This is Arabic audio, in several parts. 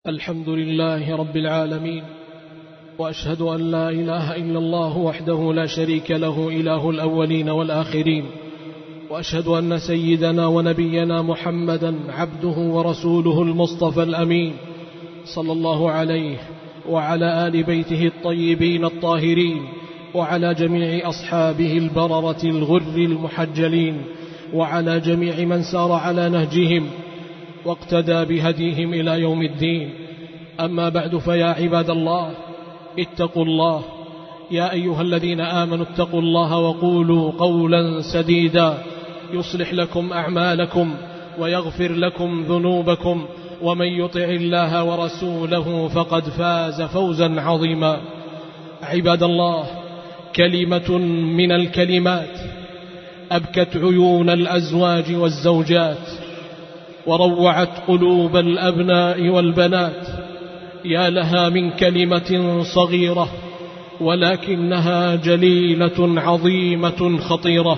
الحمد لله رب العالمين، وأشهد أن لا إله إلا الله وحده لا شريك له إله الأولين والآخرين، وأشهد أن سيدنا ونبينا محمدا عبده ورسوله المصطفى الأمين، صلى الله عليه وعلى آل بيته الطيبين الطاهرين، وعلى جميع أصحابه البررة الغر المحجلين، وعلى جميع من سار على نهجهم واقتدى بهديهم إلى يوم الدين. أما بعد، فيا عباد الله اتقوا الله. يا أيها الذين آمنوا اتقوا الله وقولوا قولا سديدا يصلح لكم أعمالكم ويغفر لكم ذنوبكم، ومن يطع الله ورسوله فقد فاز فوزا عظيما. عباد الله، كلمة من الكلمات أبكت عيون الأزواج والزوجات وروعت قلوب الأبناء والبنات. يا لها من كلمة صغيرة ولكنها جليلة عظيمة خطيرة.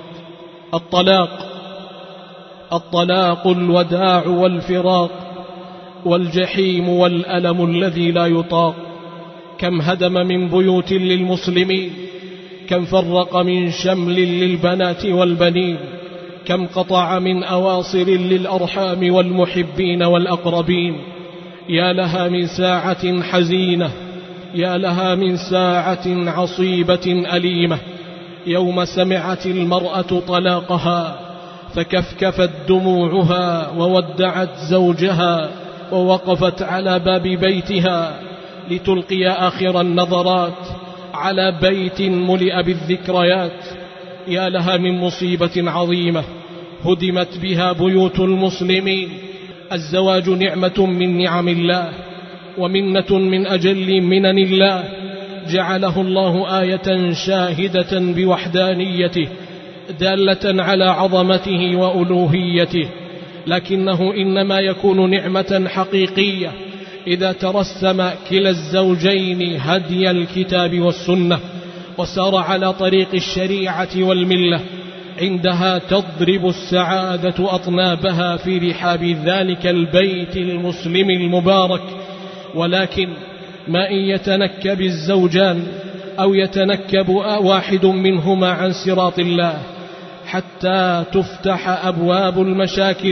الطلاق الوداع والفراق والجحيم والألم الذي لا يطاق. كم هدم من بيوت للمسلمين، كم فرق من شمل للبنات والبنين، كم قطع من أواصر للأرحام والمحبين والأقربين. يا لها من ساعة حزينة، يا لها من ساعة عصيبة أليمة، يوم سمعت المرأة طلاقها فكفكفت دموعها وودعت زوجها ووقفت على باب بيتها لتلقي آخر النظرات على بيت ملئ بالذكريات. يا لها من مصيبة عظيمة هدمت بها بيوت المسلمين. الزواج نعمة من نعم الله ومنة من أجل منن الله، جعله الله آية شاهدة بوحدانيته دالة على عظمته وألوهيته، لكنه إنما يكون نعمة حقيقية إذا ترسم كلا الزوجين هدي الكتاب والسنة وسار على طريق الشريعة والملة. عندها تضرب السعادة أطنابها في رحاب ذلك البيت المسلم المبارك. ولكن ما إن يتنكب الزوجان أو يتنكب واحد منهما عن صراط الله حتى تفتح أبواب المشاكل،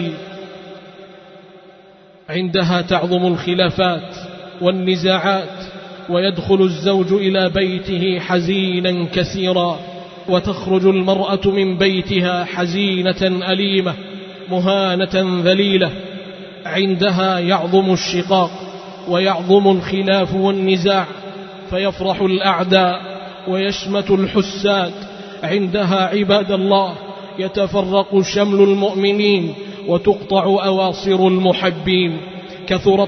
عندها تعظم الخلافات والنزاعات، ويدخل الزوج إلى بيته حزينا كثيرا، وتخرج المرأة من بيتها حزينة أليمة مهانة ذليلة. عندها يعظم الشقاق ويعظم الخلاف والنزاع، فيفرح الأعداء ويشمت الحساد. عندها عباد الله يتفرق شمل المؤمنين وتقطع أواصر المحبين. كثر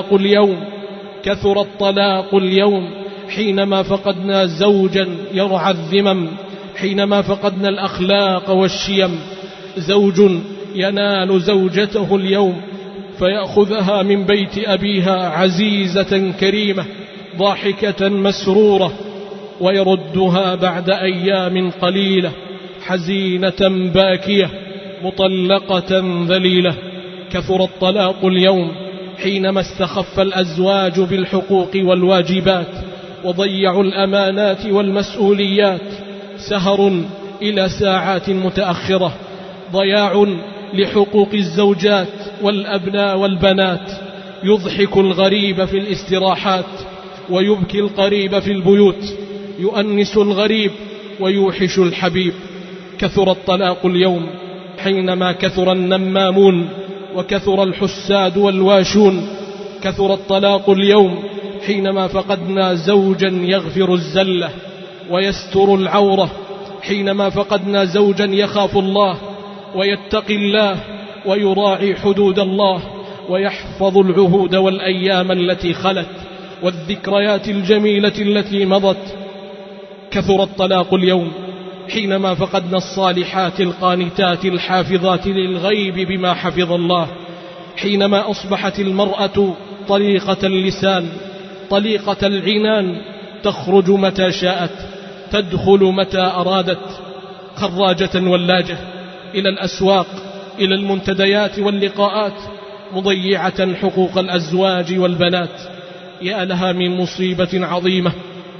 الطلاق اليوم حينما فقدنا زوجا يرعى الذمم، حينما فقدنا الأخلاق والشيم. زوج ينال زوجته اليوم فيأخذها من بيت أبيها عزيزة كريمة ضاحكة مسرورة، ويردها بعد أيام قليلة حزينة باكية مطلقة ذليلة. كثر الطلاق اليوم حينما استخف الأزواج بالحقوق والواجبات وضيعوا الأمانات والمسؤوليات. سهر إلى ساعات متأخرة، ضياع لحقوق الزوجات والأبناء والبنات. يضحك الغريب في الاستراحات ويبكي القريب في البيوت، يؤنس الغريب ويوحش الحبيب. كثر الطلاق اليوم حينما كثر النمامون وكثر الحساد والواشون. كثر الطلاق اليوم حينما فقدنا زوجا يغفر الزلة ويستر العورة، حينما فقدنا زوجا يخاف الله ويتقي الله ويراعي حدود الله ويحفظ العهود والأيام التي خلت والذكريات الجميلة التي مضت. كثر الطلاق اليوم حينما فقدنا الصالحات القانتات الحافظات للغيب بما حفظ الله، حينما أصبحت المرأة طليقة اللسان طليقة العنان، تخرج متى شاءت تدخل متى أرادت، خراجة ولاجة إلى الأسواق إلى المنتديات واللقاءات، مضيعة حقوق الأزواج والبنات. يا لها من مصيبة عظيمة.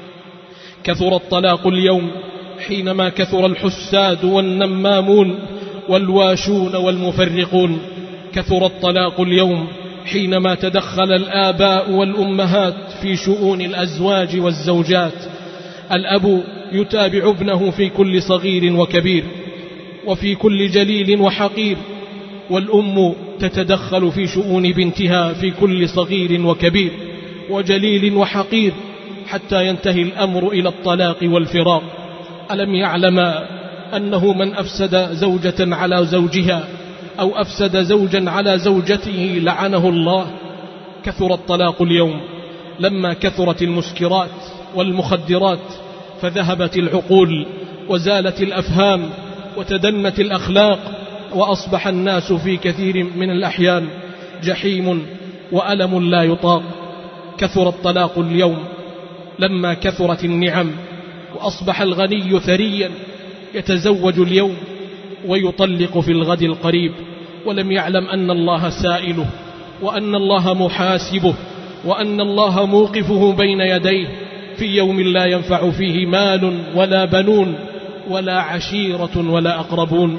كثر الطلاق اليوم حينما كثر الحساد والنمامون والواشون والمفرقون. كثر الطلاق اليوم حينما تدخل الآباء والأمهات في شؤون الأزواج والزوجات. الأب يتابع ابنه في كل صغير وكبير وفي كل جليل وحقير، والأم تتدخل في شؤون بنتها في كل صغير وكبير وجليل وحقير، حتى ينتهي الأمر إلى الطلاق والفراق. ألم يعلم أنه من أفسد زوجة على زوجها أو أفسد زوجا على زوجته لعنه الله؟ كثر الطلاق اليوم لما كثرت المسكرات والمخدرات، فذهبت العقول وزالت الأفهام وتدنت الأخلاق، وأصبح الناس في كثير من الأحيان جحيم وألم لا يطاق. كثر الطلاق اليوم لما كثرت النعم، وأصبح الغني ثريا يتزوج اليوم ويطلق في الغد القريب، ولم يعلم أن الله سائله، وأن الله محاسبه، وأن الله موقفه بين يديه في يوم لا ينفع فيه مال ولا بنون ولا عشيرة ولا أقربون.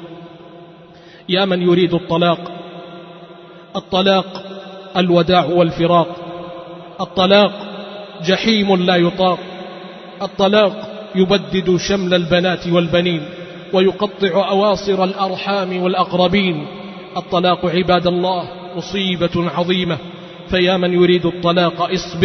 يا من يريد الطلاق، الطلاق الوداع والفراق. الطلاق جحيم لا يطاق. الطلاق يبدد شمل البنات والبنين ويقطع أواصر الأرحام والأقربين. الطلاق عباد الله مصيبة عظيمة، فيا من يريد الطلاق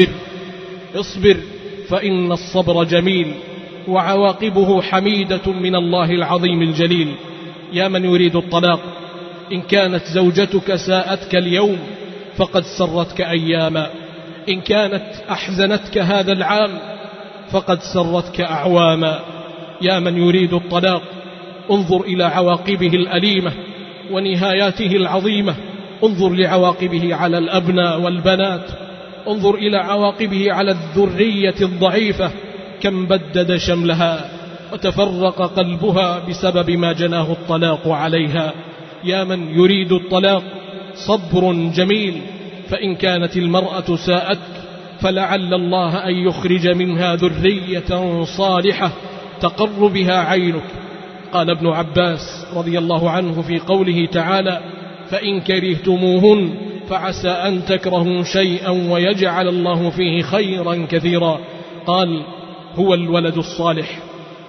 اصبر فإن الصبر جميل وعواقبه حميدة من الله العظيم الجليل. يا من يريد الطلاق، إن كانت زوجتك ساءتك اليوم فقد سرتك أياما، إن كانت أحزنتك هذا العام فقد سرتك أعواما. يا من يريد الطلاق، انظر إلى عواقبه الأليمة ونهاياته العظيمة. انظر لعواقبه على الأبناء والبنات، انظر إلى عواقبه على الذرية الضعيفة، كم بدد شملها وتفرق قلبها بسبب ما جناه الطلاق عليها. يا من يريد الطلاق، صبر جميل، فإن كانت المرأة ساءتك فلعل الله أن يخرج منها ذرية صالحة تقر بها عينك. قال ابن عباس رضي الله عنه في قوله تعالى: فإن كرهتموهن فعسى أن تكرهوا شيئا ويجعل الله فيه خيرا كثيرا. قال: هو الولد الصالح.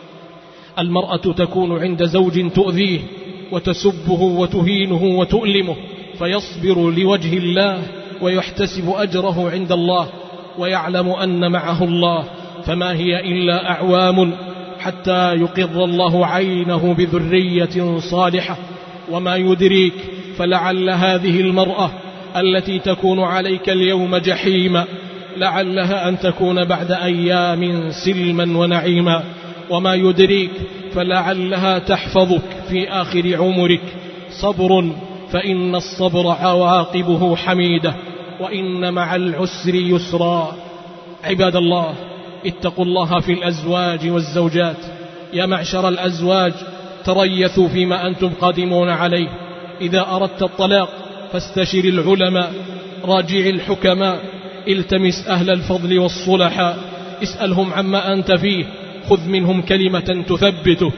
المرأة تكون عند زوج تؤذيه وتسبه وتهينه وتؤلمه، فيصبر لوجه الله ويحتسب أجره عند الله ويعلم أن معه الله، فما هي إلا أعوام حتى يقر الله عينه بذرية صالحة. وما يدريك، فلعل هذه المرأة التي تكون عليك اليوم جحيما لعلها أن تكون بعد أيام سلما ونعيما. وما يدريك، فلعلها تحفظك في آخر عمرك. صبر، فإن الصبر عواقبه حميدة، وإن مع العسر يسرا. عباد الله، اتقوا الله في الأزواج والزوجات. يا معشر الأزواج، تريثوا فيما أنتم قادمون عليه. إذا أردت الطلاق فاستشر العلماء، راجع الحكماء، التمس أهل الفضل والصلحاء، اسألهم عما أنت فيه، خذ منهم كلمة تثبتك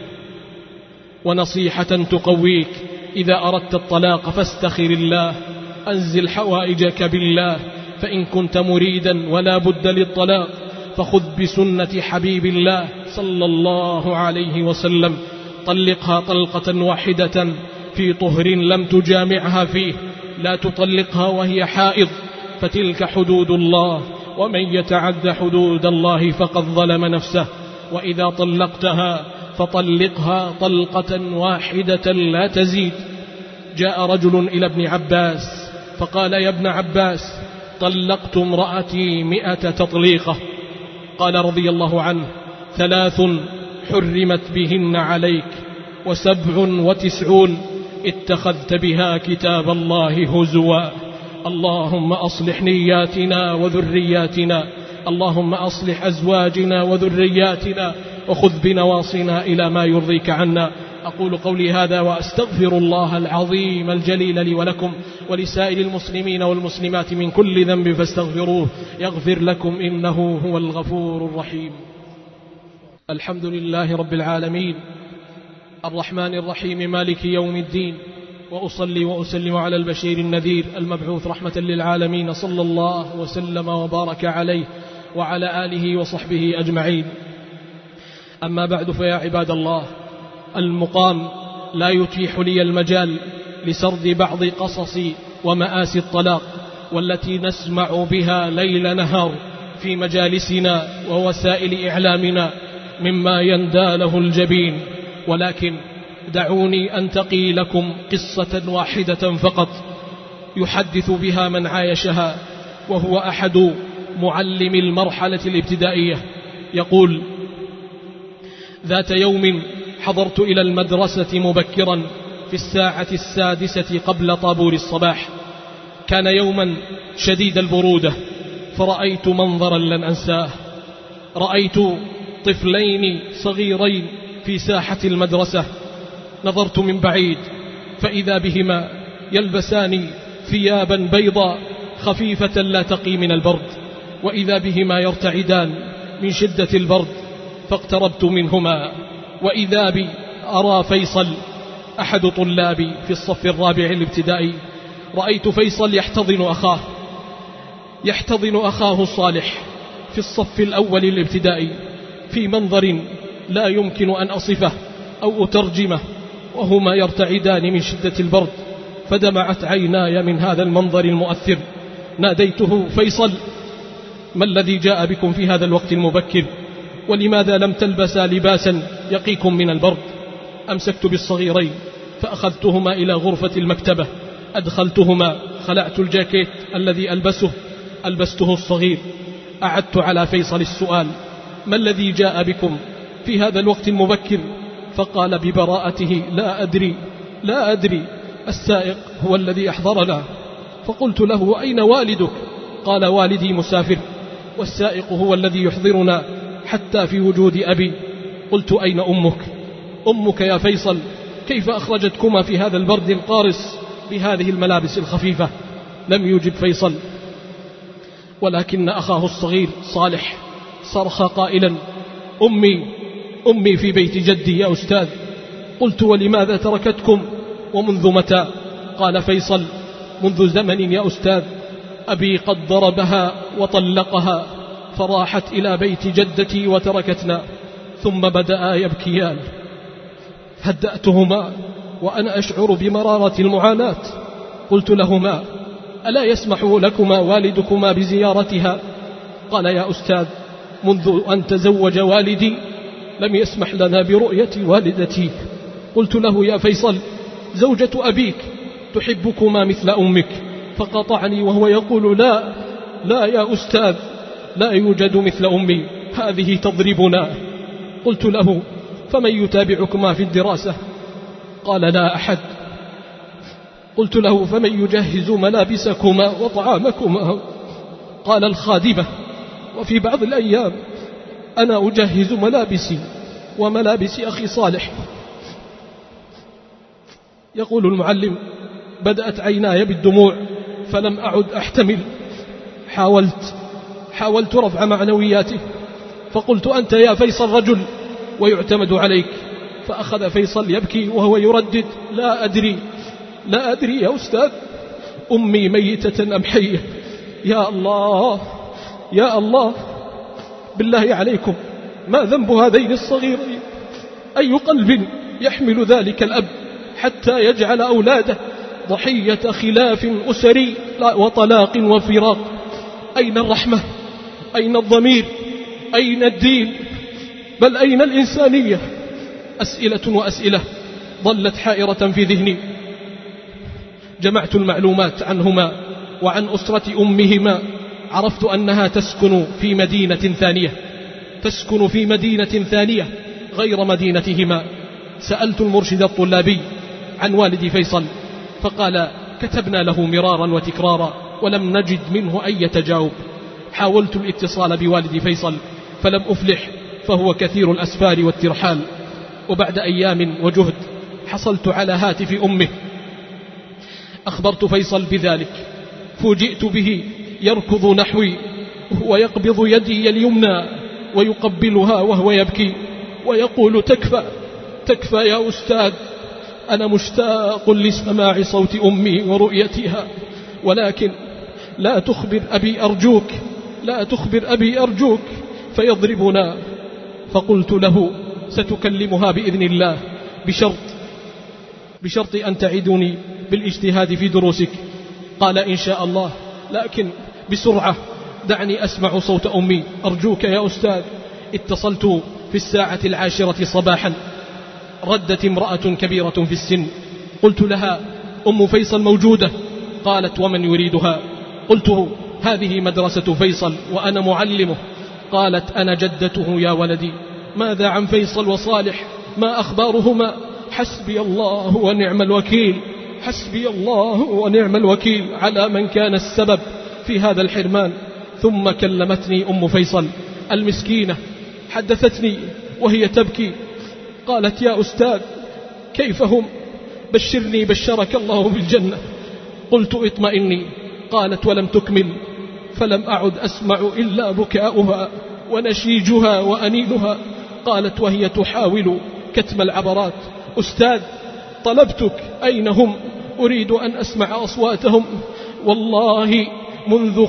ونصيحة تقويك. إذا أردت الطلاق فاستخر الله، أنزل حوائجك بالله. فإن كنت مريدا ولا بد للطلاق فخذ بسنة حبيب الله صلى الله عليه وسلم. طلقها طلقة واحدة في طهر لم تجامعها فيه، لا تطلقها وهي حائض، فتلك حدود الله، ومن يتعد حدود الله فقد ظلم نفسه. وإذا طلقتها فطلقها طلقة واحدة لا تزيد. جاء رجل إلى ابن عباس فقال: يا ابن عباس، طلقت امرأتي 100 تطليقة. قال رضي الله عنه: 3 حرمت بهن عليك، و97 اتخذت بها كتاب الله هزوا. اللهم أصلح نياتنا وذرياتنا، اللهم أصلح أزواجنا وذرياتنا، وخذ بنواصينا إلى ما يرضيك عنا. أقول قولي هذا وأستغفر الله العظيم الجليل لي ولكم ولسائر المسلمين والمسلمات من كل ذنب فاستغفروه يغفر لكم إنه هو الغفور الرحيم. الحمد لله رب العالمين الرحمن الرحيم مالك يوم الدين، وأصلي وأسلم على البشير النذير المبعوث رحمة للعالمين صلى الله وسلم وبارك عليه وعلى آله وصحبه أجمعين. أما بعد، فيا عباد الله، المقام لا يتيح لي المجال لسرد بعض قصص ومآسي الطلاق والتي نسمع بها ليل نهار في مجالسنا ووسائل إعلامنا مما يندى له الجبين، ولكن دعوني أنتقي لكم قصة واحدة فقط يحدث بها من عايشها، وهو أحد معلم المرحلة الابتدائية. يقول: ذات يوم حضرت إلى المدرسة مبكرا في 6:00 قبل طابور الصباح. كان يوما شديد البرودة، فرأيت منظرا لن أنساه. رأيت طفلين صغيرين في ساحة المدرسة. نظرت من بعيد فإذا بهما يلبسان ثيابا بيضاء خفيفة لا تقي من البرد، وإذا بهما يرتعدان من شدة البرد. فاقتربت منهما وإذا بي أرى فيصل أحد طلابي في الصف الرابع الابتدائي. رأيت فيصل يحتضن أخاه صالح في الصف الأول الابتدائي في منظر لا يمكن أن أصفه أو أترجمه، وهما يرتعدان من شدة البرد. فدمعت عيناي من هذا المنظر المؤثر. ناديته: فيصل، ما الذي جاء بكم في هذا الوقت المبكر؟ ولماذا لم تلبسا لباسا يقيكم من البرد؟ أمسكت بالصغيرين فأخذتهما إلى غرفة المكتبة، أدخلتهما، خلعت الجاكيت الذي ألبسته الصغير. أعدت على فيصل السؤال: ما الذي جاء بكم في هذا الوقت المبكر؟ فقال ببراءته: لا أدري، السائق هو الذي أحضرنا. فقلت له: أين والدك؟ قال: والدي مسافر، والسائق هو الذي يحضرنا حتى في وجود أبي. قلت: أين أمك؟ أمك يا فيصل كيف أخرجتكما في هذا البرد القارس بهذه الملابس الخفيفة؟ لم يجب فيصل، ولكن أخاه الصغير صالح صرخ قائلا: أمي في بيت جدي يا أستاذ. قلت: ولماذا تركتكم ومنذ متى؟ قال فيصل: منذ زمن يا أستاذ، أبي قد ضربها وطلقها فراحت إلى بيت جدتي وتركتنا. ثم بدأ يبكيان. هدأتهما وأنا أشعر بمرارة المعاناة. قلت لهما: ألا يسمح لكما والدكما بزيارتها؟ قال: يا أستاذ، منذ أن تزوج والدي لم يسمح لنا برؤية والدتي. قلت له: يا فيصل، زوجة أبيك تحبكما مثل أمك. فقطعني وهو يقول: لا يا أستاذ، لا يوجد مثل أمي، هذه تضربنا. قلت له: فمن يتابعكما في الدراسة؟ قال: لا أحد. قلت له: فمن يجهز ملابسكما وطعامكما؟ قال: الخادمة، وفي بعض الأيام أنا أجهز ملابسي وملابس أخي صالح. يقول المعلم: بدأت عيناي بالدموع فلم أعد أحتمل. حاولت رفع معنوياته، فقلت: أنت يا فيصل رجل ويعتمد عليك. فأخذ فيصل يبكي وهو يردد: لا أدري يا أستاذ، أمي ميتة أم حية؟ يا الله، بالله عليكم، ما ذنب هذين الصغيرين؟ أي قلب يحمل ذلك الأب حتى يجعل أولاده ضحية خلاف أسري وطلاق وفراق؟ أين الرحمة؟ أين الضمير؟ أين الدين؟ بل أين الإنسانية؟ أسئلة ظلت حائرة في ذهني. جمعت المعلومات عنهما وعن أسرة أمهما. عرفت أنها تسكن في مدينة ثانية غير مدينتهما. سألت المرشد الطلابي عن والد فيصل، فقال: كتبنا له مرارا وتكرارا ولم نجد منه أي تجاوب. حاولت الاتصال بوالد فيصل فلم أفلح، فهو كثير الأسفار والترحال. وبعد أيام وجهد حصلت على هاتف أمه، أخبرت فيصل بذلك، فوجئت به يركض نحوي ويقبض يدي اليمنى ويقبلها وهو يبكي ويقول: تكفى تكفى يا أستاذ، أنا مشتاق لسماع صوت أمي ورؤيتها، ولكن لا تخبر أبي أرجوك، لا تخبر أبي أرجوك فيضربنا. فقلت له: ستكلمها بإذن الله بشرط أن تعدني بالاجتهاد في دروسك. قال: إن شاء الله، لكن بسرعة دعني أسمع صوت أمي أرجوك يا أستاذ. اتصلت في 10:00 صباحا، ردت امرأة كبيرة في السن. قلت لها: أم فيصل موجودة؟ قالت: ومن يريدها؟ قلت: هذه مدرسة فيصل وأنا معلمه. قالت: أنا جدته يا ولدي، ماذا عن فيصل وصالح؟ ما أخبارهما؟ حسبي الله ونعم الوكيل، حسبي الله ونعم الوكيل على من كان السبب في هذا الحرمان. ثم كلمتني أم فيصل المسكينة، حدثتني وهي تبكي، قالت: يا أستاذ كيف هم؟ بشرني بشرك الله بالجنة. قلت: اطمئني. قالت ولم تكمل، فلم أعد أسمع إلا بكاؤها ونشيجها وأنينها. قالت وهي تحاول كتم العبرات: أستاذ طلبتك، أين هم؟ أريد أن أسمع أصواتهم، والله منذ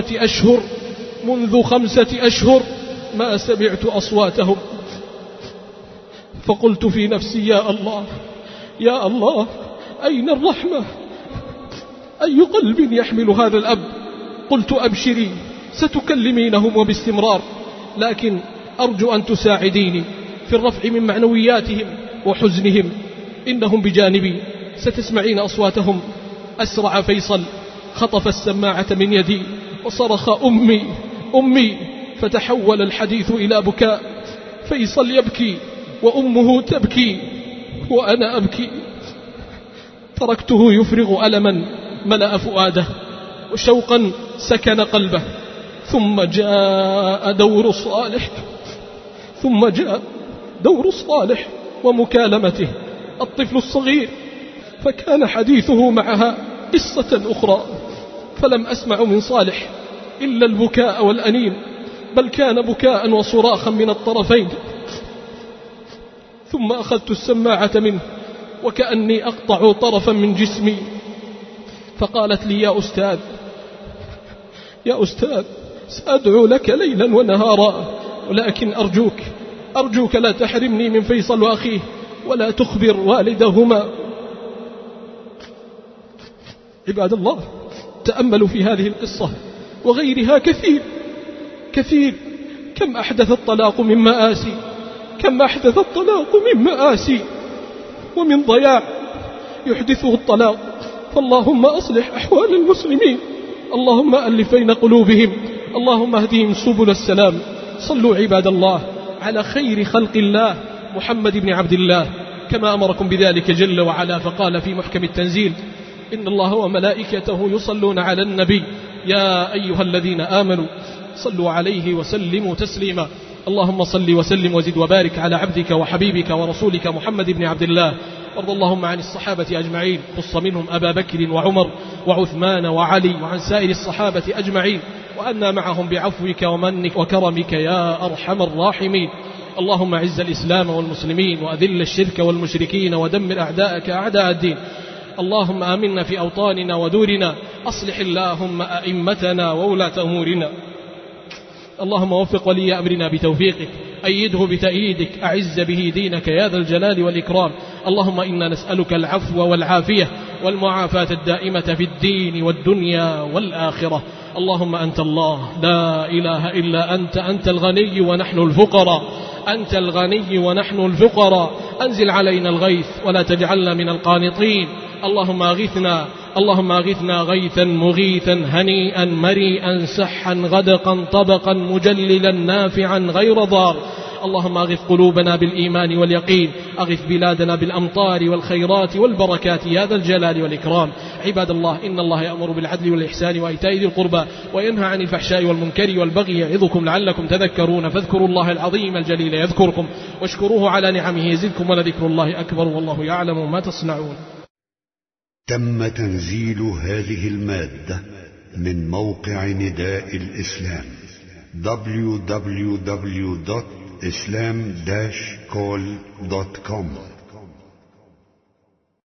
5 أشهر ما سمعت أصواتهم. فقلت في نفسي: يا الله يا الله، أين الرحمة؟ أي قلب يحمل هذا الأب؟ قلت: أبشري، ستكلمينهم وباستمرار، لكن أرجو أن تساعديني في الرفع من معنوياتهم وحزنهم، إنهم بجانبي، ستسمعين أصواتهم. أسرع فيصل، خطف السماعة من يدي وصرخ: أمي أمي! فتحول الحديث إلى بكاء. فيصل يبكي وأمه تبكي وأنا أبكي. تركته يفرغ ألما ملأ فؤاده وشوقا سكن قلبه. ثم جاء دور صالح ومكالمته الطفل الصغير، فكان حديثه معها قصة أخرى. فلم أسمع من صالح إلا البكاء والأنين، بل كان بكاء وصراخا من الطرفين. ثم أخذت السماعة منه وكأني أقطع طرفا من جسمي، فقالت لي: يا أستاذ سأدعو لك ليلا ونهارا، ولكن أرجوك لا تحرمني من فيصل وأخيه، ولا تخبر والدهما. عباد الله، تأملوا في هذه القصة وغيرها كثير. كم أحدث الطلاق من مآسي، كم أحدث الطلاق من مآسي ومن ضياع يحدثه الطلاق. فاللهم أصلح أحوال المسلمين، اللهم ألف بين قلوبهم، اللهم اهدهم سبل السلام. صلوا عباد الله على خير خلق الله محمد بن عبد الله كما أمركم بذلك جل وعلا، فقال في محكم التنزيل: إن الله وملائكته يصلون على النبي يا أيها الذين آمنوا صلوا عليه وسلموا تسليما. اللهم صل وسلم وزد وبارك على عبدك وحبيبك ورسولك محمد بن عبد الله. وارض اللهم عن الصحابة أجمعين، خص منهم أبا بكر وعمر وعثمان وعلي، وعن سائر الصحابة أجمعين، وأنا معهم بعفوك ومنك وكرمك يا أرحم الراحمين. اللهم عز الإسلام والمسلمين، وأذل الشرك والمشركين، ودمر أعداءك أعداء الدين. اللهم آمنا في أوطاننا ودورنا، أصلح اللهم أئمتنا وولاة أمورنا. اللهم وفق ولي أمرنا بتوفيقك، أيده بتأييدك، أعز به دينك يا ذا الجلال والإكرام. اللهم إنا نسألك العفو والعافية والمعافاة الدائمة في الدين والدنيا والآخرة. اللهم أنت الله لا إله إلا أنت الغني ونحن الفقراء، أنت الغني ونحن الفقراء. أنزل علينا الغيث ولا تجعلنا من القانطين. اللهم أغثنا غيثا مغيثا هنيئا مريئا سحا غدقا طبقا مجللا نافعا غير ضار. اللهم أغث قلوبنا بالإيمان واليقين، أغث بلادنا بالأمطار والخيرات والبركات يا ذا الجلال والإكرام. عباد الله، إن الله يأمر بالعدل والإحسان وإيتاء ذي القربى وينهى عن الفحشاء والمنكر والبغي يعظكم لعلكم تذكرون، فاذكروا الله العظيم الجليل يذكركم واشكروه على نعمه يزدكم ولذكر الله أكبر والله يعلم ما تصنعون. تم تنزيل هذه المادة من موقع نداء الإسلام www.islam-call.com